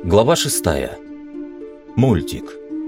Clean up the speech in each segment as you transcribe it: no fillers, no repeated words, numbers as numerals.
Глава 6. Мультик.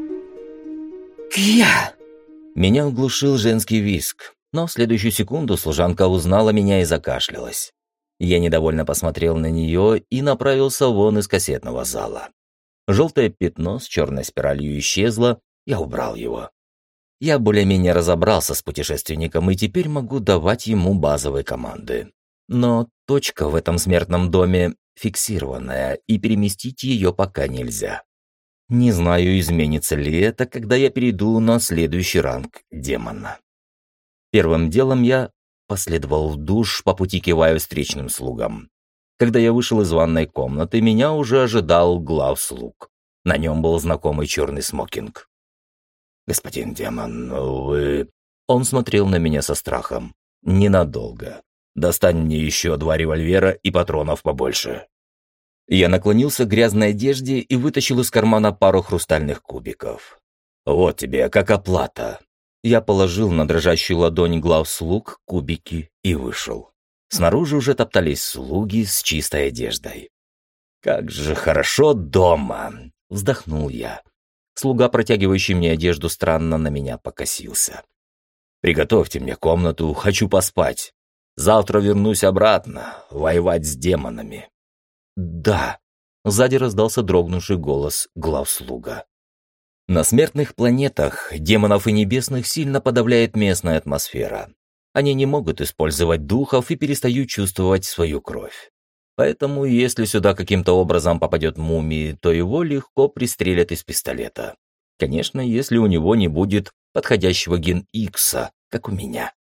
«Кья!» Меня оглушил женский визг, но в следующую секунду служанка узнала меня и закашлялась. Я недовольно посмотрел на нее и направился вон из кассетного зала. Желтое пятно с черной спиралью исчезло, я убрал его. Я более-менее разобрался с путешественником и теперь могу давать ему базовые команды. Но точка в этом смертном доме фиксированная, и переместить ее пока нельзя. Не знаю, изменится ли это, когда я перейду на следующий ранг демона. Первым делом я последовал в душ, по пути кивая встречным слугам. Когда я вышел из ванной комнаты, меня уже ожидал главслуг. На нем был знакомый черный смокинг. «Господин демон, вы...» Он смотрел на меня со страхом. «Ненадолго. Достань мне еще 2 револьвера и патронов побольше». Я наклонился к грязной одежде и вытащил из кармана пару хрустальных кубиков. «Вот тебе, как оплата». Я положил на дрожащую ладонь главслуг кубики и вышел. Снаружи уже топтались слуги с чистой одеждой. «Как же хорошо дома!» — вздохнул я. Слуга, протягивающий мне одежду, странно на меня покосился. «Приготовьте мне комнату, хочу поспать. Завтра вернусь обратно, воевать с демонами». «Да», — сзади раздался дрогнувший голос главслуга. На смертных планетах демонов и небесных сильно подавляет местная атмосфера. Они не могут использовать духов и перестают чувствовать свою кровь. Поэтому, если сюда каким-то образом попадет мумий, то его легко пристрелят из пистолета. Конечно, если у него не будет подходящего ген-Икса, как у меня.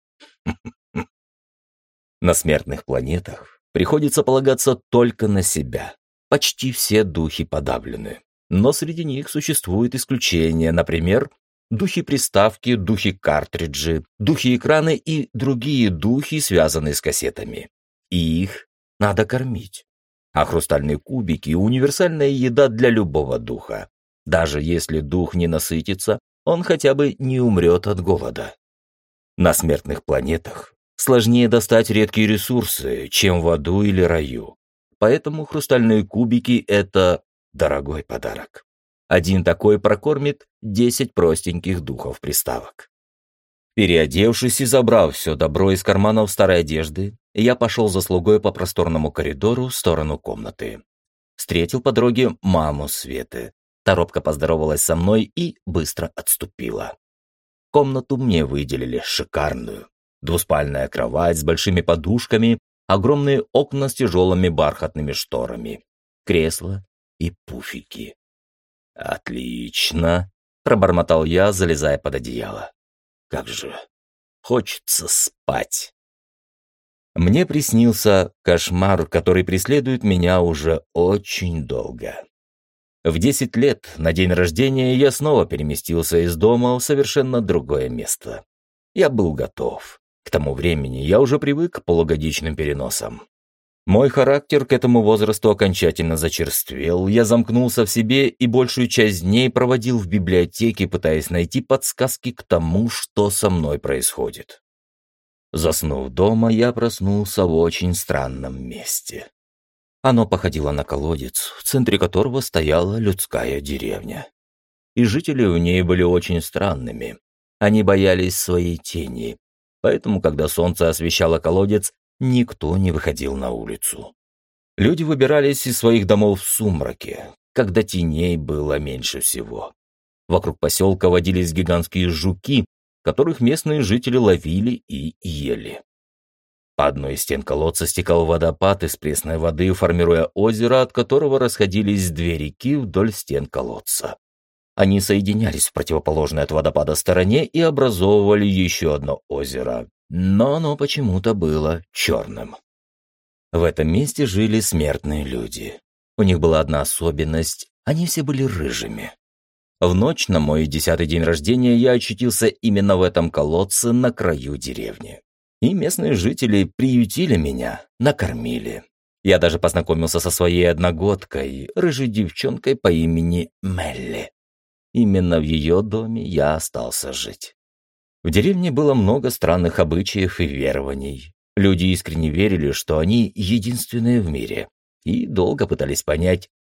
На смертных планетах приходится полагаться только на себя. Почти все духи подавлены. Но среди них существуют исключения, например, духи-приставки, духи-картриджи, духи-экраны и другие духи, связанные с кассетами. И их надо кормить. А хрустальные кубики – универсальная еда для любого духа. Даже если дух не насытится, он хотя бы не умрет от голода. На смертных планетах сложнее достать редкие ресурсы, чем в аду или раю. Поэтому хрустальные кубики – это дорогой подарок. Один такой прокормит 10 простеньких духов-приставок. Переодевшись и забрав все добро из карманов старой одежды, я пошел за слугой по просторному коридору в сторону комнаты. Встретил по дороге маму Светы. Та робко поздоровалась со мной и быстро отступила. Комнату мне выделили шикарную. Двуспальная кровать с большими подушками, огромные окна с тяжелыми бархатными шторами, кресла и пуфики. «Отлично!» – пробормотал я, залезая под одеяло. «Как же хочется спать!» Мне приснился кошмар, который преследует меня уже очень долго. В 10 лет, на день рождения, я снова переместился из дома в совершенно другое место. Я был готов. К тому времени я уже привык к полугодичным переносам. Мой характер к этому возрасту окончательно зачерствел, я замкнулся в себе и большую часть дней проводил в библиотеке, пытаясь найти подсказки к тому, что со мной происходит. Заснув дома, я проснулся в очень странном месте. Оно походило на колодец, в центре которого стояла людская деревня. И жители в ней были очень странными. Они боялись своей тени. Поэтому, когда солнце освещало колодец, никто не выходил на улицу. Люди выбирались из своих домов в сумраке, когда теней было меньше всего. Вокруг поселка водились гигантские жуки, которых местные жители ловили и ели. По одной из стен колодца стекал водопад из пресной воды, формируя озеро, от которого расходились 2 реки вдоль стен колодца. Они соединялись в противоположной от водопада стороне и образовывали еще одно озеро, но оно почему-то было черным. В этом месте жили смертные люди. У них была одна особенность – они все были рыжими. В ночь на мой 10-й день рождения я очутился именно в этом колодце на краю деревни. И местные жители приютили меня, накормили. Я даже познакомился со своей одногодкой, рыжей девчонкой по имени Мелли. Именно в ее доме я остался жить. В деревне было много странных обычаев и верований. Люди искренне верили, что они единственные в мире, и долго пытались понять,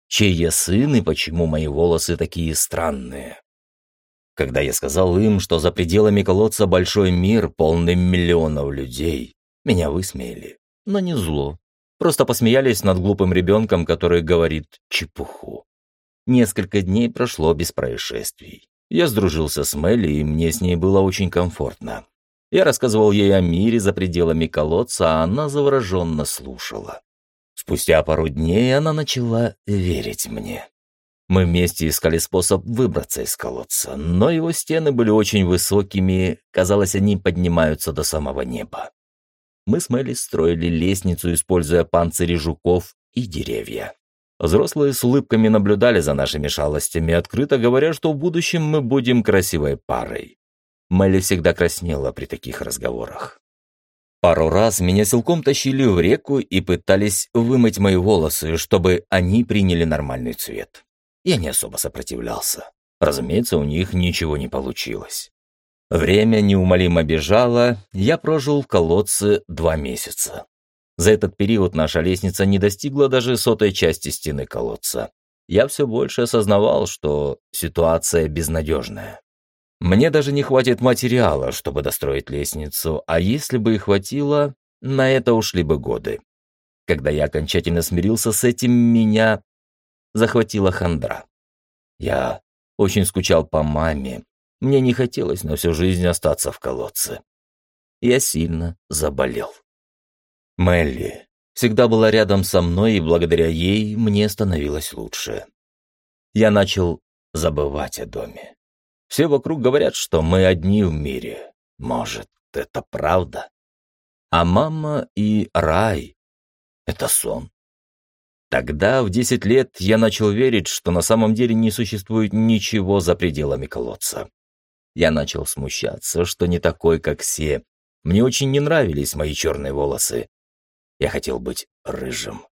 чей я сын и почему мои волосы такие странные. Когда я сказал им, что за пределами колодца большой мир, полный миллионов людей, меня высмеяли, но не зло. Просто посмеялись над глупым ребенком, который говорит чепуху. Несколько дней прошло без происшествий. Я сдружился с Мелли, и мне с ней было очень комфортно. Я рассказывал ей о мире за пределами колодца, а она завороженно слушала. Спустя пару дней она начала верить мне. Мы вместе искали способ выбраться из колодца, но его стены были очень высокими, казалось, они поднимаются до самого неба. Мы с Мелли строили лестницу, используя панцири жуков и деревья. Взрослые с улыбками наблюдали за нашими шалостями, открыто говоря, что в будущем мы будем красивой парой. Мелли всегда краснела при таких разговорах. Пару раз меня силком тащили в реку и пытались вымыть мои волосы, чтобы они приняли нормальный цвет. Я не особо сопротивлялся. Разумеется, у них ничего не получилось. Время неумолимо бежало, я прожил в колодце 2 месяца. За этот период наша лестница не достигла даже 100-й части стены колодца. Я все больше осознавал, что ситуация безнадежная. Мне даже не хватит материала, чтобы достроить лестницу, а если бы и хватило, на это ушли бы годы. Когда я окончательно смирился с этим, меня захватила хандра. Я очень скучал по маме. Мне не хотелось на всю жизнь остаться в колодце. Я сильно заболел. Мелли всегда была рядом со мной, и благодаря ей мне становилось лучше. Я начал забывать о доме. Все вокруг говорят, что мы одни в мире. Может, это правда? А мама и рай — это сон. Тогда, в 10 лет, я начал верить, что на самом деле не существует ничего за пределами колодца. Я начал смущаться, что не такой, как все. Мне очень не нравились мои черные волосы. Я хотел быть рыжим.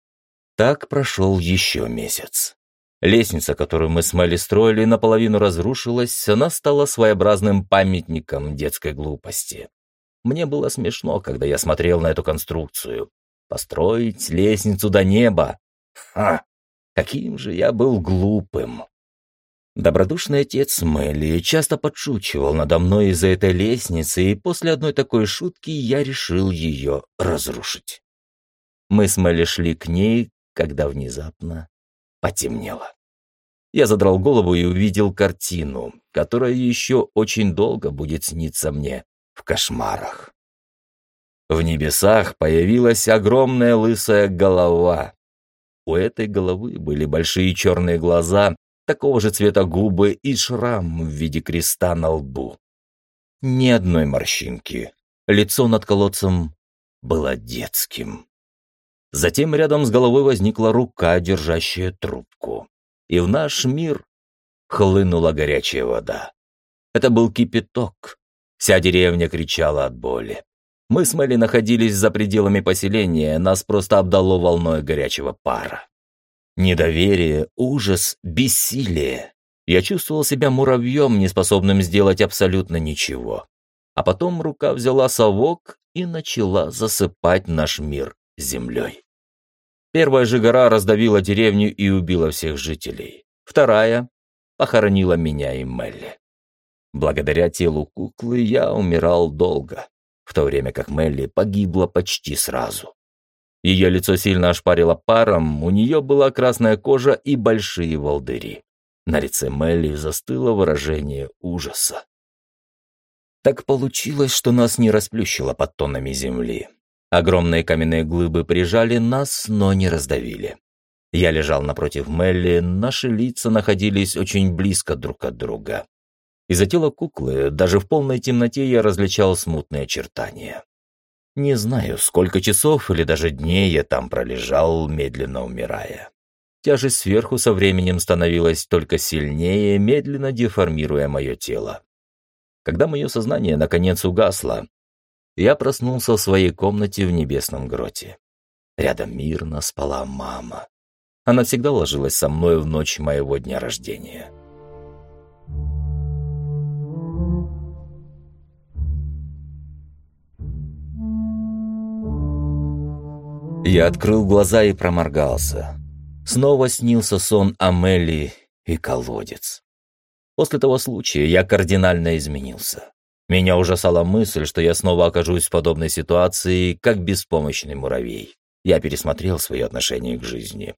Так прошел еще месяц. Лестница, которую мы с Мелли строили, наполовину разрушилась, она стала своеобразным памятником детской глупости. Мне было смешно, когда я смотрел на эту конструкцию. Построить лестницу до неба. Ха! Каким же я был глупым. Добродушный отец Мелли часто подшучивал надо мной из-за этой лестницы, и после одной такой шутки я решил ее разрушить. Мы с Мелли шли к ней, когда внезапно потемнело. Я задрал голову и увидел картину, которая еще очень долго будет сниться мне в кошмарах. В небесах появилась огромная лысая голова. У этой головы были большие черные глаза, такого же цвета губы и шрам в виде креста на лбу. Ни одной морщинки. Лицо над колодцем было детским. Затем рядом с головой возникла рука, держащая трубку. И в наш мир хлынула горячая вода. Это был кипяток. Вся деревня кричала от боли. Мы с Мелли находились за пределами поселения, нас просто обдало волной горячего пара. Недоверие, ужас, бессилие. Я чувствовал себя муравьем, неспособным сделать абсолютно ничего. А потом рука взяла совок и начала засыпать наш мир землей. Первая же гора раздавила деревню и убила всех жителей. Вторая похоронила меня и Мелли. Благодаря телу куклы я умирал долго, в то время как Мелли погибла почти сразу. Ее лицо сильно ошпарило паром, у нее была красная кожа и большие волдыри. На лице Мелли застыло выражение ужаса. Так получилось, что нас не расплющило под тоннами земли. Огромные каменные глыбы прижали нас, но не раздавили. Я лежал напротив Мелли, наши лица находились очень близко друг от друга. Из-за тела куклы даже в полной темноте я различал смутные очертания. Не знаю, сколько часов или даже дней я там пролежал, медленно умирая. Тяжесть сверху со временем становилась только сильнее, медленно деформируя мое тело. Когда мое сознание наконец угасло, я проснулся в своей комнате в небесном гроте. Рядом мирно спала мама. Она всегда ложилась со мной в ночь моего дня рождения. Я открыл глаза и проморгался. Снова снился сон Амели и колодец. После того случая я кардинально изменился. Меня ужасала мысль, что я снова окажусь в подобной ситуации, как беспомощный муравей. Я пересмотрел свои отношения к жизни.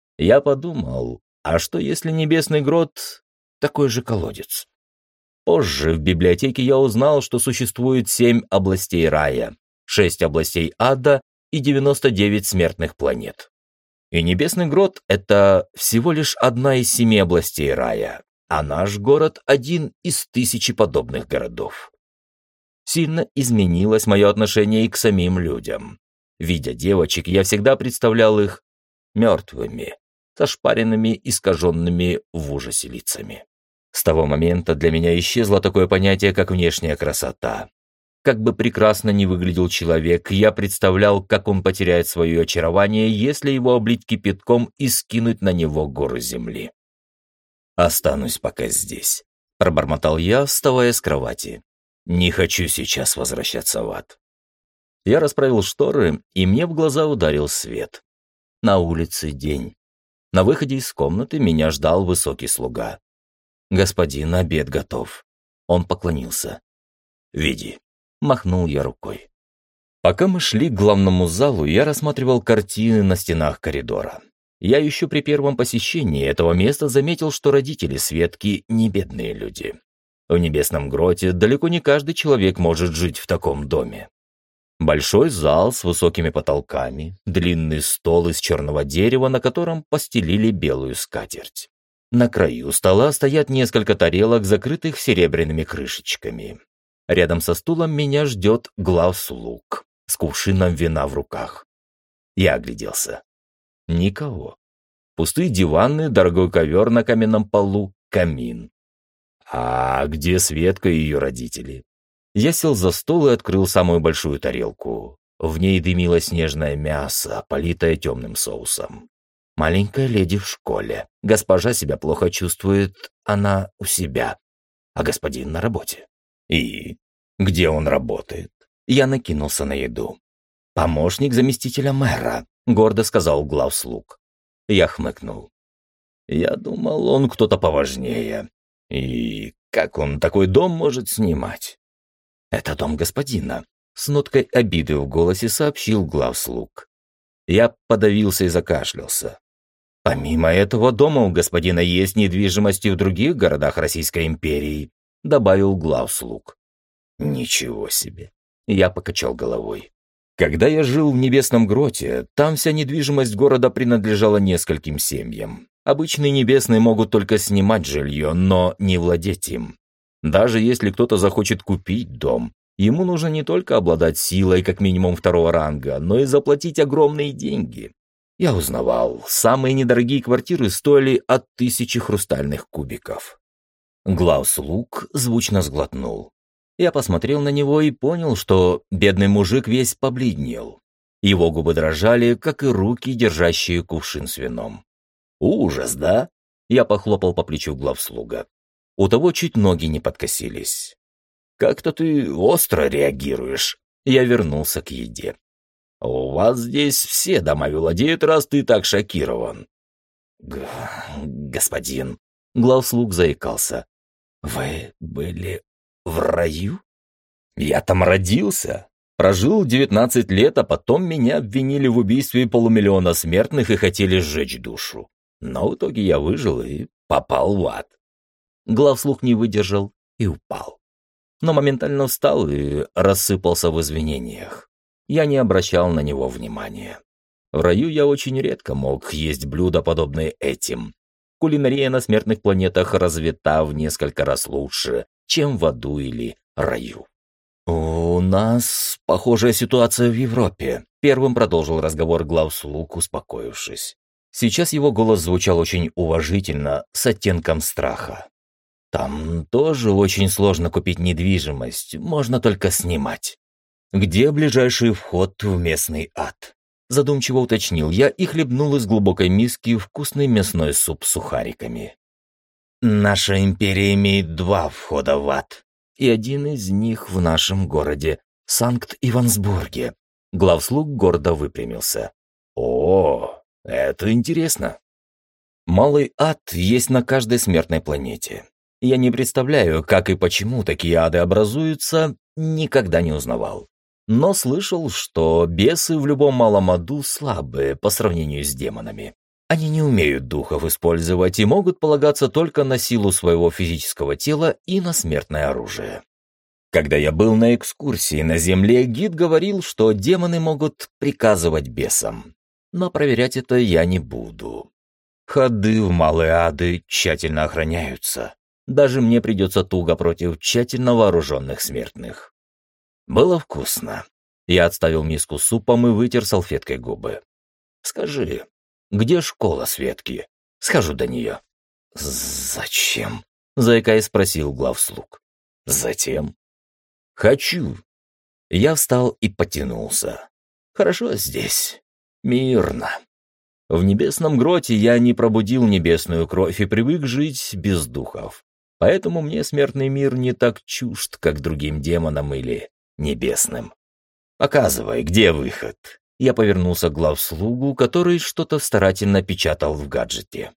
Я подумал, а что если небесный грот — такой же колодец? Позже в библиотеке я узнал, что существует 7 областей рая, 6 областей ада и 99 смертных планет. И небесный грот — это всего лишь одна из 7 областей рая, а наш город — один из 1000 подобных городов. Сильно изменилось мое отношение и к самим людям. Видя девочек, я всегда представлял их мертвыми, с ошпаренными, искаженными в ужасе лицами. С того момента для меня исчезло такое понятие, как внешняя красота. Как бы прекрасно ни выглядел человек, я представлял, как он потеряет свое очарование, если его облить кипятком и скинуть на него горы земли. «Останусь пока здесь», — пробормотал я, вставая с кровати. «Не хочу сейчас возвращаться в ад». Я расправил шторы, и мне в глаза ударил свет. На улице день. На выходе из комнаты меня ждал высокий слуга. «Господин, обед готов». Он поклонился. «Веди». Махнул я рукой. Пока мы шли к главному залу, я рассматривал картины на стенах коридора. Я еще при первом посещении этого места заметил, что родители Светки не бедные люди. В небесном гроте далеко не каждый человек может жить в таком доме. Большой зал с высокими потолками, длинный стол из черного дерева, на котором постелили белую скатерть. На краю стола стоят несколько тарелок, закрытых серебряными крышечками. Рядом со стулом меня ждет главслуг с кувшином вина в руках. Я огляделся. Никого. Пустые диваны, дорогой ковер на каменном полу, камин. А где Светка и ее родители? Я сел за стол и открыл самую большую тарелку. В ней дымилось нежное мясо, политое темным соусом. Маленькая леди в школе. Госпожа себя плохо чувствует, она у себя. А господин на работе. И где он работает? Я накинулся на еду. «Помощник заместителя мэра», — гордо сказал главслуг. Я хмыкнул. Я думал, он кто-то поважнее. И как он такой дом может снимать? «Это дом господина», — с ноткой обиды в голосе сообщил главслуг. Я подавился и закашлялся. «Помимо этого дома у господина есть недвижимость и в других городах Российской империи», — добавил главслуг. «Ничего себе!» — я покачал головой. Когда я жил в Небесном гроте, там вся недвижимость города принадлежала нескольким семьям. Обычные небесные могут только снимать жилье, но не владеть им. Даже если кто-то захочет купить дом, ему нужно не только обладать силой как минимум 2-го ранга, но и заплатить огромные деньги. Я узнавал, самые недорогие квартиры стоили от 1000 хрустальных кубиков. Главслуг звучно сглотнул. Я посмотрел на него и понял, что бедный мужик весь побледнел. Его губы дрожали, как и руки, держащие кувшин с вином. «Ужас, да?» Я похлопал по плечу главслуга. У того чуть ноги не подкосились. «Как-то ты остро реагируешь». Я вернулся к еде. «У вас здесь все дома владеют, раз ты так шокирован». «Господин», — главслуг заикался, — «вы были в раю?» «Я там родился. Прожил 19 лет, а потом меня обвинили в убийстве 500 000 смертных и хотели сжечь душу. Но в итоге я выжил и попал в ад». Главслуг не выдержал и упал. Но моментально встал и рассыпался в извинениях. Я не обращал на него внимания. В раю я очень редко мог есть блюда, подобные этим. Кулинария на смертных планетах развита в несколько раз лучше, чем в аду или раю. «У нас похожая ситуация в Европе», — первым продолжил разговор главслуг, успокоившись. Сейчас его голос звучал очень уважительно, с оттенком страха. «Там тоже очень сложно купить недвижимость, можно только снимать. Где ближайший вход в местный ад?» Задумчиво уточнил я и хлебнул из глубокой миски вкусный мясной суп с сухариками. «Наша империя имеет 2 входа в ад, и один из них в нашем городе, Санкт-Ивансбурге». Главслуг гордо выпрямился. «О, это интересно. Малый ад есть на каждой смертной планете. Я не представляю, как и почему такие ады образуются, никогда не узнавал. Но слышал, что бесы в любом малом аду слабые по сравнению с демонами. Они не умеют духов использовать и могут полагаться только на силу своего физического тела и на смертное оружие. Когда я был на экскурсии на Земле, гид говорил, что демоны могут приказывать бесам. Но проверять это я не буду. Ходы в малые ады тщательно охраняются. Даже мне придется туго против тщательно вооруженных смертных. Было вкусно. Я отставил миску с супом и вытер салфеткой губы. «Скажи, где школа Светки? Схожу до нее». «Зачем?» — заикаясь спросил главслуг. «Затем». «Хочу». Я встал и потянулся. «Хорошо здесь. Мирно». В небесном гроте я не пробудил небесную кровь и привык жить без духов. Поэтому мне смертный мир не так чужд, как другим демонам или небесным. «Показывай, где выход?» Я повернулся к главслугу, который что-то старательно печатал в гаджете.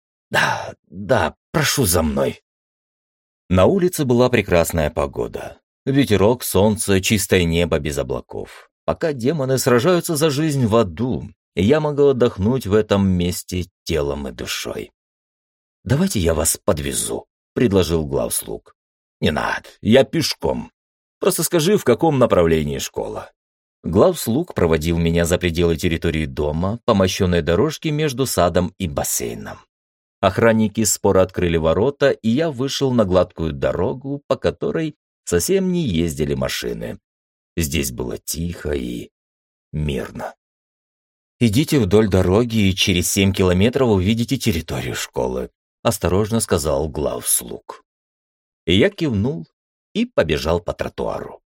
Да, прошу за мной». На улице была прекрасная погода. Ветерок, солнце, чистое небо без облаков. Пока демоны сражаются за жизнь в аду, я могу отдохнуть в этом месте телом и душой. «Давайте я вас подвезу», — предложил главслуг. «Не надо, я пешком. Просто скажи, в каком направлении школа». Главслуг проводил меня за пределы территории дома по мощенной дорожке между садом и бассейном. Охранники споро открыли ворота, и я вышел на гладкую дорогу, по которой совсем не ездили машины. Здесь было тихо и мирно. «Идите вдоль дороги, и через 7 километров увидите территорию школы», — осторожно сказал главслуг. И я кивнул и побежал по тротуару.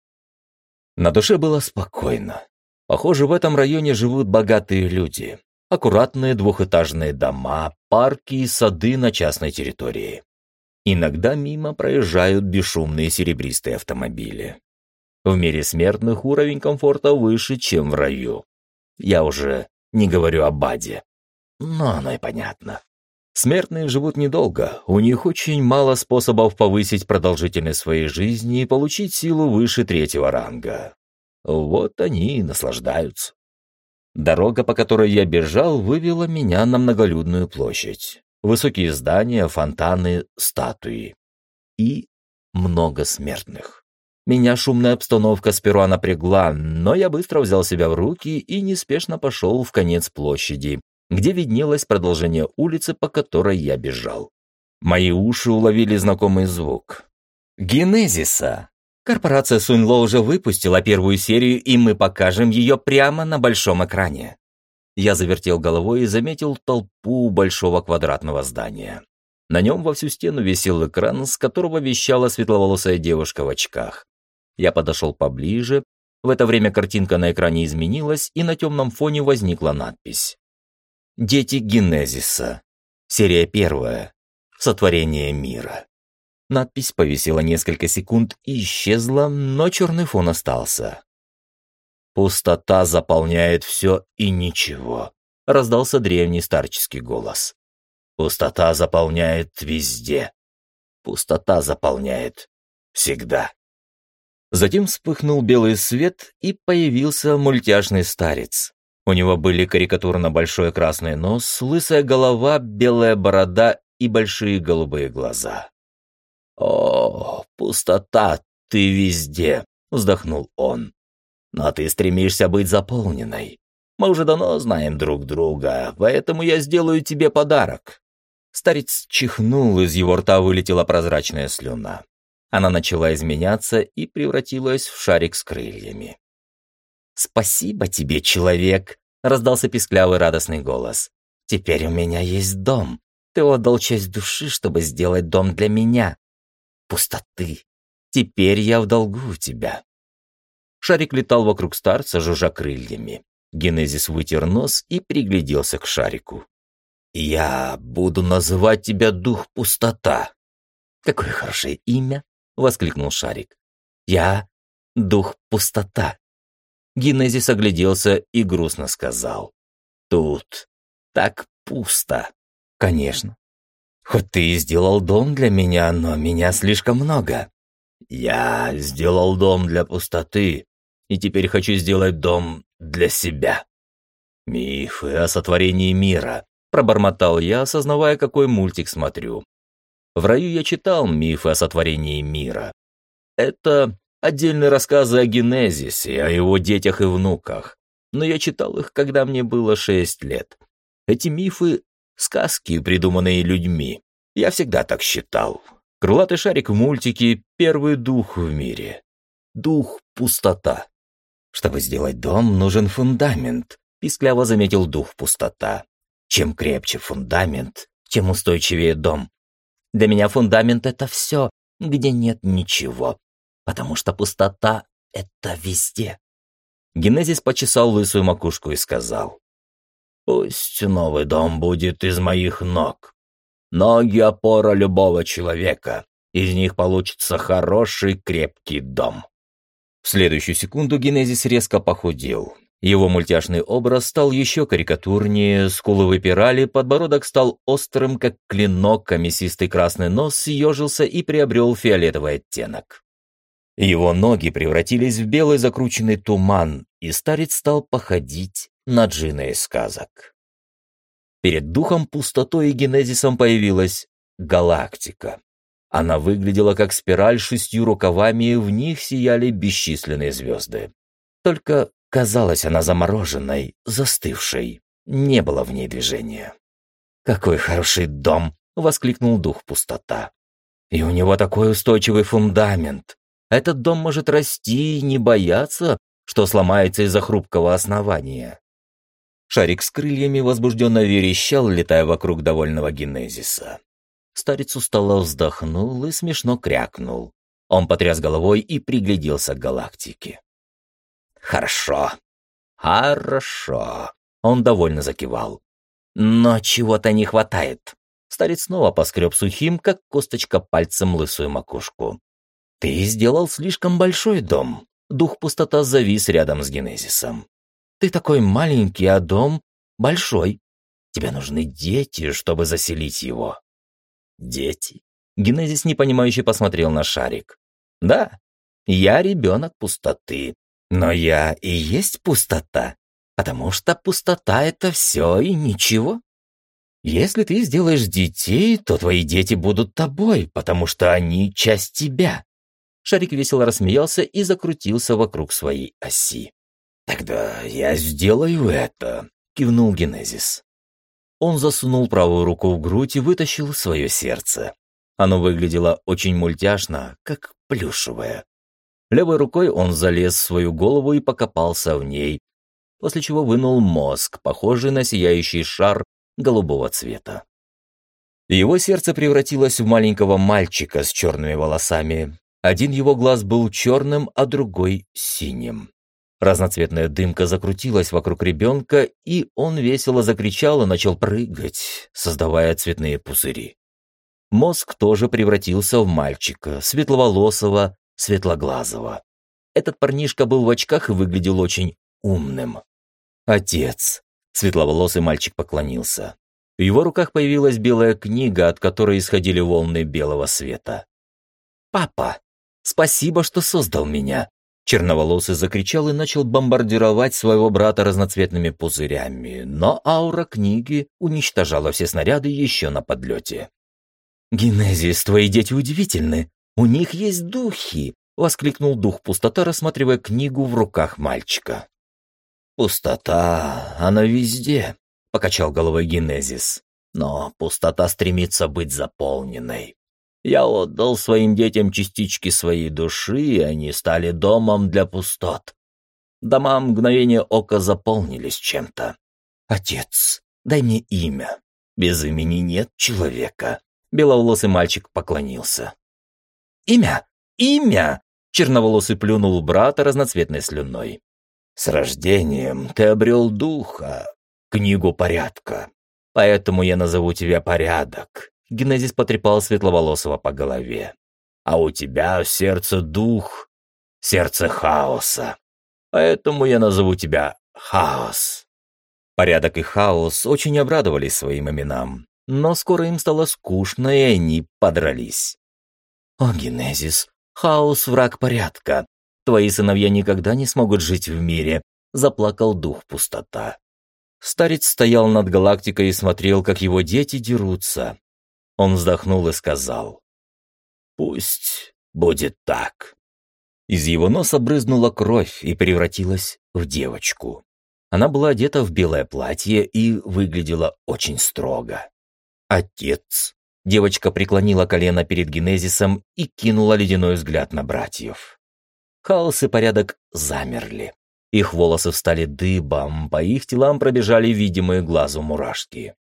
На душе было спокойно. Похоже, в этом районе живут богатые люди. Аккуратные двухэтажные дома, парки и сады на частной территории. Иногда мимо проезжают бесшумные серебристые автомобили. В мире смертных уровень комфорта выше, чем в раю. Я уже не говорю об аде. Но оно и понятно. Смертные живут недолго, у них очень мало способов повысить продолжительность своей жизни и получить силу выше 3-го ранга. Вот они и наслаждаются. Дорога, по которой я бежал, вывела меня на многолюдную площадь. Высокие здания, фонтаны, статуи. И много смертных. Меня шумная обстановка сперва напрягла, но я быстро взял себя в руки и неспешно пошел в конец площади, где виднелось продолжение улицы, по которой я бежал. Мои уши уловили знакомый звук. Генезиса. Корпорация Суньло уже выпустила первую серию, и мы покажем ее прямо на большом экране. Я завертел головой и заметил толпу большого квадратного здания. На нем во всю стену висел экран, с которого вещала светловолосая девушка в очках. Я подошел поближе. В это время картинка на экране изменилась, и на темном фоне возникла надпись. «Дети Генезиса. Серия 1. Сотворение мира». Надпись повисела несколько секунд и исчезла, но черный фон остался. «Пустота заполняет все и ничего», — раздался древний старческий голос. «Пустота заполняет везде. Пустота заполняет всегда». Затем вспыхнул белый свет, и появился мультяшный старец. У него были карикатурно большой красный нос, лысая голова, белая борода и большие голубые глаза. «О, пустота, ты везде!» — вздохнул он. «Но ты стремишься быть заполненной. Мы уже давно знаем друг друга, поэтому я сделаю тебе подарок». Старец чихнул, из его рта вылетела прозрачная слюна. Она начала изменяться и превратилась в шарик с крыльями. «Спасибо тебе, человек!» — раздался писклявый радостный голос. «Теперь у меня есть дом. Ты отдал часть души, чтобы сделать дом для меня. Пустоты. Теперь я в долгу у тебя». Шарик летал вокруг старца, жужжа крыльями. Генезис вытер нос и пригляделся к шарику. «Я буду называть тебя Дух Пустота». «Какое хорошее имя!» — воскликнул шарик. «Я Дух Пустота». Генезис огляделся и грустно сказал. «Тут так пусто». Конечно. Хоть ты и сделал дом для меня, но меня слишком много. Я сделал дом для пустоты, и теперь хочу сделать дом для себя. Мифы о сотворении мира, пробормотал я, осознавая, какой мультик смотрю. В раю я читал мифы о сотворении мира. Это отдельные рассказы о Генезисе, о его детях и внуках. Но я читал их, когда мне было 6 лет. Эти мифы — сказки, придуманные людьми. Я всегда так считал. Крылатый шарик в мультике — первый дух в мире. Дух — пустота. Чтобы сделать дом, нужен фундамент, пискляво заметил дух пустота. Чем крепче фундамент, тем устойчивее дом. Для меня фундамент — это все, где нет ничего. Потому что пустота — это везде. Генезис почесал лысую макушку и сказал: «Пусть новый дом будет из моих ног. Ноги — опора любого человека. Из них получится хороший крепкий дом». В следующую секунду Генезис резко похудел. Его мультяшный образ стал еще карикатурнее, скулы выпирали, подбородок стал острым, как клинок, а мясистый красный нос съежился и приобрел фиолетовый оттенок. Его ноги превратились в белый закрученный туман, и старец стал походить на джина из сказок. Перед духом пустотой и Генезисом появилась галактика. Она выглядела как спираль с 6 рукавами, и в них сияли бесчисленные звезды. Только казалась она замороженной, застывшей, не было в ней движения. «Какой хороший дом!» — воскликнул дух пустота. «И у него такой устойчивый фундамент. Этот дом может расти и не бояться, что сломается из-за хрупкого основания». Шарик с крыльями возбужденно верещал, летая вокруг довольного Генезиса. Старец устало вздохнул и смешно крякнул. Он потряс головой и пригляделся к галактике. «Хорошо, хорошо», — он довольно закивал. «Но чего-то не хватает». Старец снова поскреб сухим, как косточка, пальцем лысую макушку. «Ты сделал слишком большой дом». Дух пустота завис рядом с Генезисом. «Ты такой маленький, а дом большой. Тебе нужны дети, чтобы заселить его». «Дети?» Генезис непонимающе посмотрел на шарик. «Да, я ребенок пустоты, но я и есть пустота, потому что пустота — это все и ничего. Если ты сделаешь детей, то твои дети будут тобой, потому что они часть тебя». Шарик весело рассмеялся и закрутился вокруг своей оси. «Тогда я сделаю это», — кивнул Генезис. Он засунул правую руку в грудь и вытащил свое сердце. Оно выглядело очень мультяшно, как плюшевое. Левой рукой он залез в свою голову и покопался в ней, после чего вынул мозг, похожий на сияющий шар голубого цвета. Его сердце превратилось в маленького мальчика с черными волосами. Один его глаз был черным, а другой — синим. Разноцветная дымка закрутилась вокруг ребенка, и он весело закричал и начал прыгать, создавая цветные пузыри. Мозг тоже превратился в мальчика, светловолосого, светлоглазого. Этот парнишка был в очках и выглядел очень умным. «Отец!» — светловолосый мальчик поклонился. В его руках появилась белая книга, от которой исходили волны белого света. «Папа, спасибо, что создал меня!» Черноволосый закричал и начал бомбардировать своего брата разноцветными пузырями, но аура книги уничтожала все снаряды еще на подлете. «Генезис, твои дети удивительны! У них есть духи!» — воскликнул дух пустота, рассматривая книгу в руках мальчика. «Пустота, она везде», — покачал головой Генезис. «Но пустота стремится быть заполненной. Я отдал своим детям частички своей души, и они стали домом для пустот. Дома мгновение ока заполнились чем-то. Отец, дай мне имя. Без имени нет человека». Беловолосый мальчик поклонился. «Имя! Имя!» Черноволосый плюнул брата разноцветной слюной. «С рождением ты обрел духа, книгу порядка. Поэтому я назову тебя Порядок». Генезис потрепал светловолосого по голове. «А у тебя в сердце дух, сердце хаоса. Поэтому я назову тебя Хаос». Порядок и Хаос очень обрадовались своим именам. но скоро им стало скучно, и они подрались. «О, Генезис, хаос — враг порядка. Твои сыновья никогда не смогут жить в мире», — заплакал дух пустота. Старец стоял над галактикой и смотрел, как его дети дерутся. Он вздохнул и сказал: «Пусть будет так». Из его носа брызнула кровь и превратилась в девочку. Она была одета в белое платье и выглядела очень строго. «Отец!» Девочка преклонила колено перед Генезисом и кинула ледяной взгляд на братьев. Хаос и порядок замерли. Их волосы встали дыбом, по их телам пробежали видимые глазу мурашки.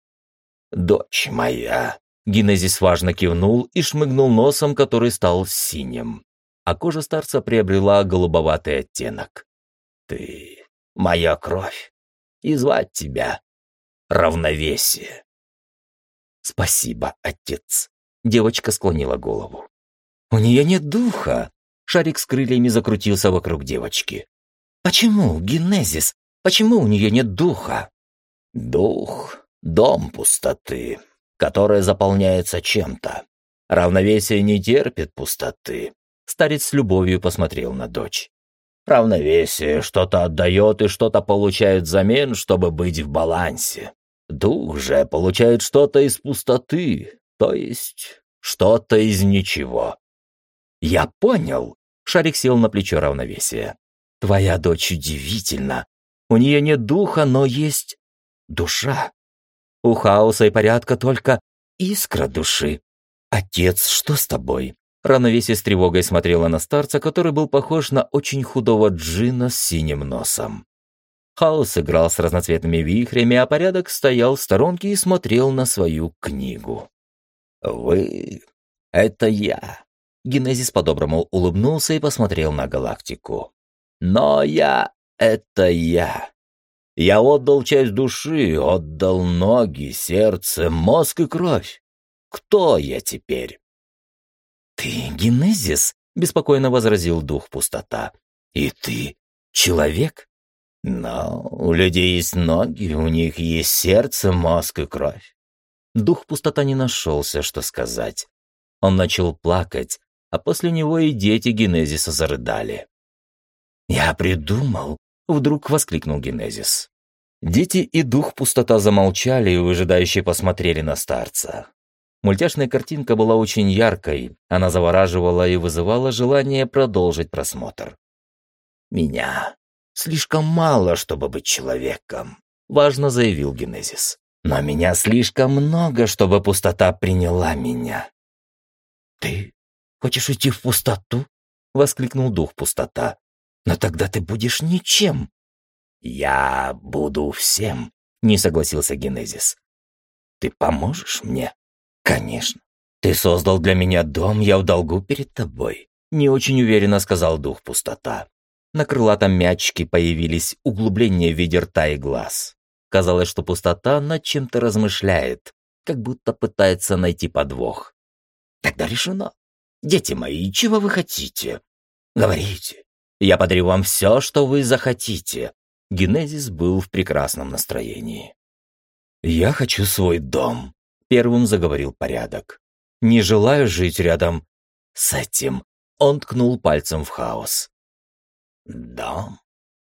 «Дочь моя!» Генезис важно кивнул и шмыгнул носом, который стал синим, а кожа старца приобрела голубоватый оттенок. «Ты моя кровь, и звать тебя Равновесие». «Спасибо, отец», — девочка склонила голову. «У нее нет духа», — шарик с крыльями закрутился вокруг девочки. «Почему, Генезис, почему у нее нет духа?» «Дух — дом пустоты, которая заполняется чем-то. Равновесие не терпит пустоты». Старец с любовью посмотрел на дочь. «Равновесие что-то отдает и что-то получает взамен, чтобы быть в балансе. Дух же получает что-то из пустоты, то есть что-то из ничего». «Я понял», — шарик сел на плечо Равновесия. «Твоя дочь удивительна. У нее нет духа, но есть душа. У хаоса и порядка только искра души. Отец, что с тобой?» Равновесие с тревогой смотрела на старца, который был похож на очень худого джинна с синим носом. Хаос играл с разноцветными вихрями, а порядок стоял в сторонке и смотрел на свою книгу. «Вы — это я». Генезис по-доброму улыбнулся и посмотрел на галактику. «Но я — это я. Я отдал часть души, отдал ноги, сердце, мозг и кровь. Кто я теперь?» «Ты Генезис?» — беспокойно возразил дух пустота. «И ты человек?» «Но у людей есть ноги, у них есть сердце, мозг и кровь». Дух пустота не нашелся, что сказать. Он начал плакать, а после него и дети Генезиса зарыдали. «Я придумал!» — вдруг воскликнул Генезис. Дети и дух пустота замолчали и выжидающе посмотрели на старца. Мультяшная картинка была очень яркой, она завораживала и вызывала желание продолжить просмотр. «Меня слишком мало, чтобы быть человеком», — важно заявил Генезис. «Но меня слишком много, чтобы пустота приняла меня». «Ты хочешь уйти в пустоту?» — воскликнул дух пустота. «Но тогда ты будешь ничем». «Я буду всем», — не согласился Генезис. «Ты поможешь мне?» «Конечно. Ты создал для меня дом, я в долгу перед тобой», — не очень уверенно сказал дух пустота. На крылатом мячике появились углубления в виде рта и глаз. Казалось, что пустота над чем-то размышляет, как будто пытается найти подвох. «Тогда решено. Дети мои, чего вы хотите? Говорите. Я подарю вам все, что вы захотите». Генезис был в прекрасном настроении. «Я хочу свой дом», — первым заговорил порядок. «Не желаю жить рядом с этим». Он ткнул пальцем в хаос. «Дом?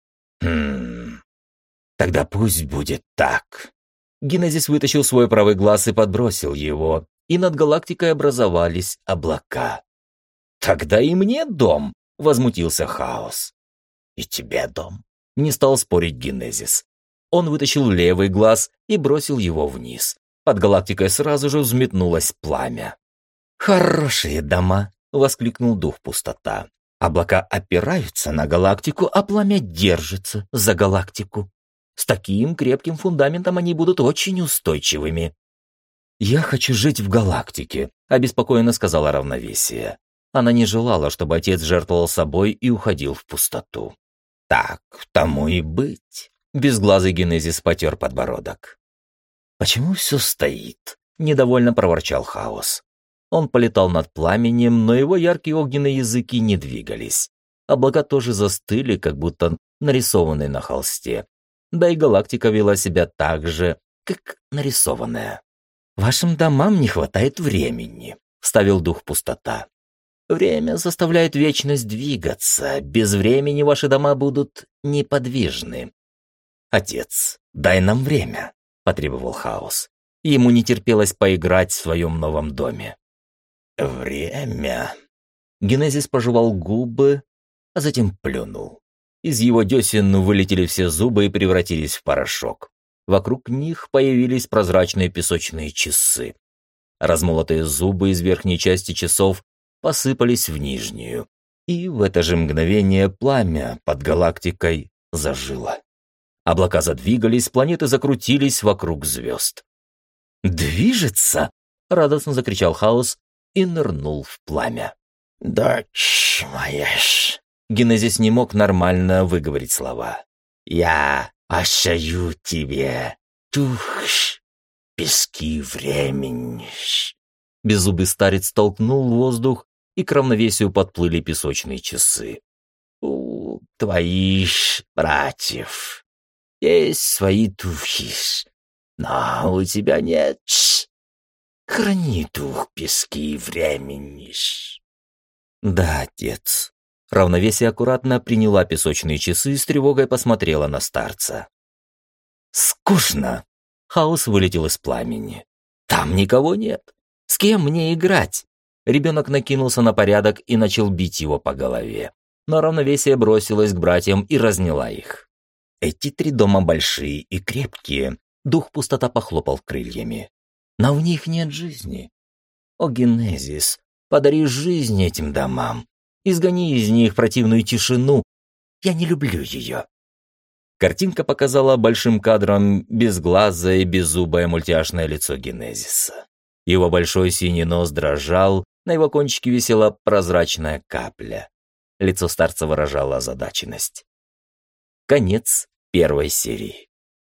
Тогда пусть будет так». Генезис вытащил свой правый глаз и подбросил его, и над галактикой образовались облака. «Тогда и мне дом», — возмутился хаос. «И тебе дом», — не стал спорить Генезис. Он вытащил левый глаз и бросил его вниз. Под галактикой сразу же взметнулось пламя. «Хорошие дома!» — воскликнул дух пустота. «Облака опираются на галактику, а пламя держится за галактику. С таким крепким фундаментом они будут очень устойчивыми». «Я хочу жить в галактике», — обеспокоенно сказала Равновесие. Она не желала, чтобы отец жертвовал собой и уходил в пустоту. «Так тому и быть», — безглазый Генезис потер подбородок. «Почему все стоит?» — недовольно проворчал хаос. Он полетал над пламенем, но его яркие огненные языки не двигались. Облака тоже застыли, как будто нарисованные на холсте. Да и галактика вела себя так же, как нарисованная. «Вашим домам не хватает времени», — вставил дух пустота. «Время заставляет вечность двигаться. Без времени ваши дома будут неподвижны». «Отец, дай нам время», — потребовал Хаос. Ему не терпелось поиграть в своем новом доме. «Время?» Генезис пожевал губы, а затем плюнул. Из его десен вылетели все зубы и превратились в порошок. Вокруг них появились прозрачные песочные часы. Размолотые зубы из верхней части часов посыпались в нижнюю, и в это же мгновение пламя под галактикой зажило. Облака задвигались, планеты закрутились вокруг звезд. «Движется!» — радостно закричал Хаос и нырнул в пламя. «Дочь моя ж!» Генезис не мог нормально выговорить слова. «Я ощаю тебе, тухш, пески времени». Беззубый старец толкнул воздух, и к равновесию подплыли песочные часы. «У твоих братьев есть свои духи, но у тебя нет. Храни дух пески времени». «Да, отец». Равновесие аккуратно приняла песочные часы и с тревогой посмотрела на старца. «Скучно!» Хаос вылетел из пламени. «Там никого нет. С кем мне играть?» Ребенок накинулся на порядок и начал бить его по голове. Но равновесие бросилось к братьям и разняло их. «Эти 3 дома большие и крепкие», — дух пустота похлопал крыльями. «Но в них нет жизни. О, Генезис, подари жизнь этим домам. Изгони из них противную тишину. Я не люблю ее». Картинка показала большим кадром безглазое, беззубое мультяшное лицо Генезиса. Его большой синий нос дрожал, на его кончике висела прозрачная капля. Лицо старца выражало озадаченность. Конец 1 серии.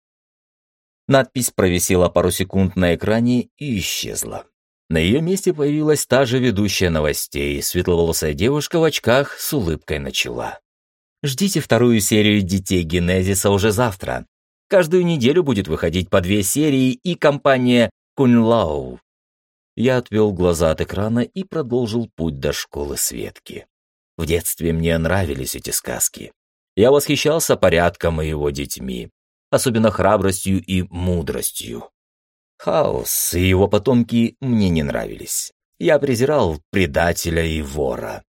Надпись провисела пару секунд на экране и исчезла. На ее месте появилась та же ведущая новостей, светловолосая девушка в очках с улыбкой начала. «Ждите 2 серию «Детей Генезиса» уже завтра. Каждую неделю будет выходить по 2 серии и компания Куньлау». Я отвел глаза от экрана и продолжил путь до школы Светки. В детстве мне нравились эти сказки. Я восхищался порядком и его детьми, особенно храбростью и мудростью. Хаос и его потомки мне не нравились. Я презирал предателя и вора.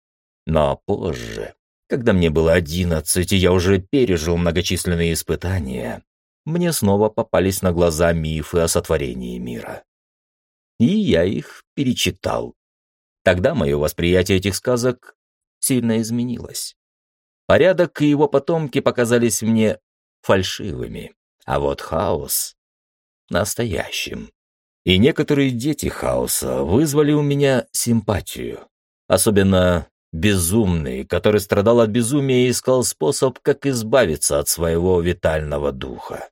Но позже, когда мне было 11 и я уже пережил многочисленные испытания, мне снова попались на глаза мифы о сотворении мира. И я их перечитал. Тогда мое восприятие этих сказок сильно изменилось. Порядок и его потомки показались мне фальшивыми, а вот хаос — настоящим. И некоторые дети хаоса вызвали у меня симпатию. Особенно безумный, который страдал от безумия и искал способ, как избавиться от своего витального духа.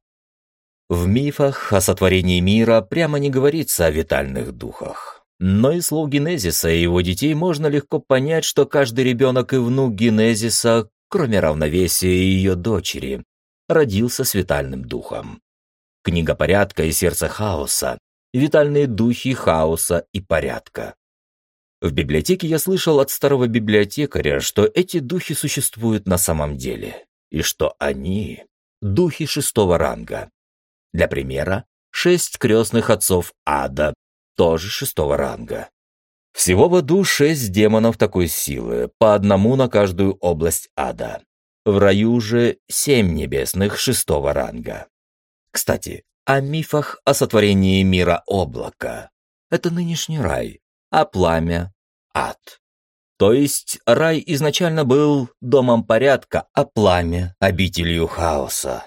В мифах о сотворении мира прямо не говорится о витальных духах. Но из слов Генезиса и его детей можно легко понять, что каждый ребенок и внук Генезиса, кроме равновесия и ее дочери, родился с витальным духом. Книга порядка и сердце хаоса, витальные духи хаоса и порядка. В библиотеке я слышал от старого библиотекаря, что эти духи существуют на самом деле, и что они – духи 6-го ранга. Для примера, 6 крестных отцов ада, тоже 6-го ранга. Всего в аду 6 демонов такой силы, по одному на каждую область ада. В раю же 7 небесных 6-го ранга. Кстати, о мифах о сотворении мира облака. Это нынешний рай, а пламя – ад. То есть рай изначально был домом порядка, а пламя – обителью хаоса.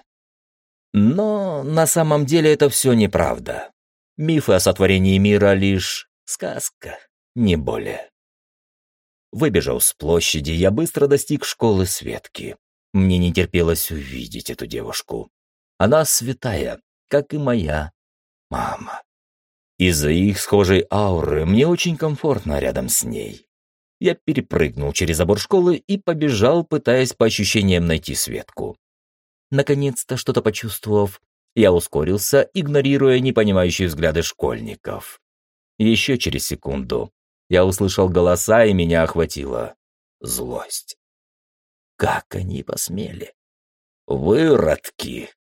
Но на самом деле это все неправда. Мифы о сотворении мира – лишь сказка, не более. Выбежав с площади, я быстро достиг школы Светки. Мне не терпелось увидеть эту девушку. Она святая, как и моя мама. Из-за их схожей ауры мне очень комфортно рядом с ней. Я перепрыгнул через забор школы и побежал, пытаясь по ощущениям найти Светку. Наконец-то, что-то почувствовав, Я ускорился, игнорируя непонимающие взгляды школьников. Еще через секунду я услышал голоса, и меня охватила злость. Как они посмели? Выродки!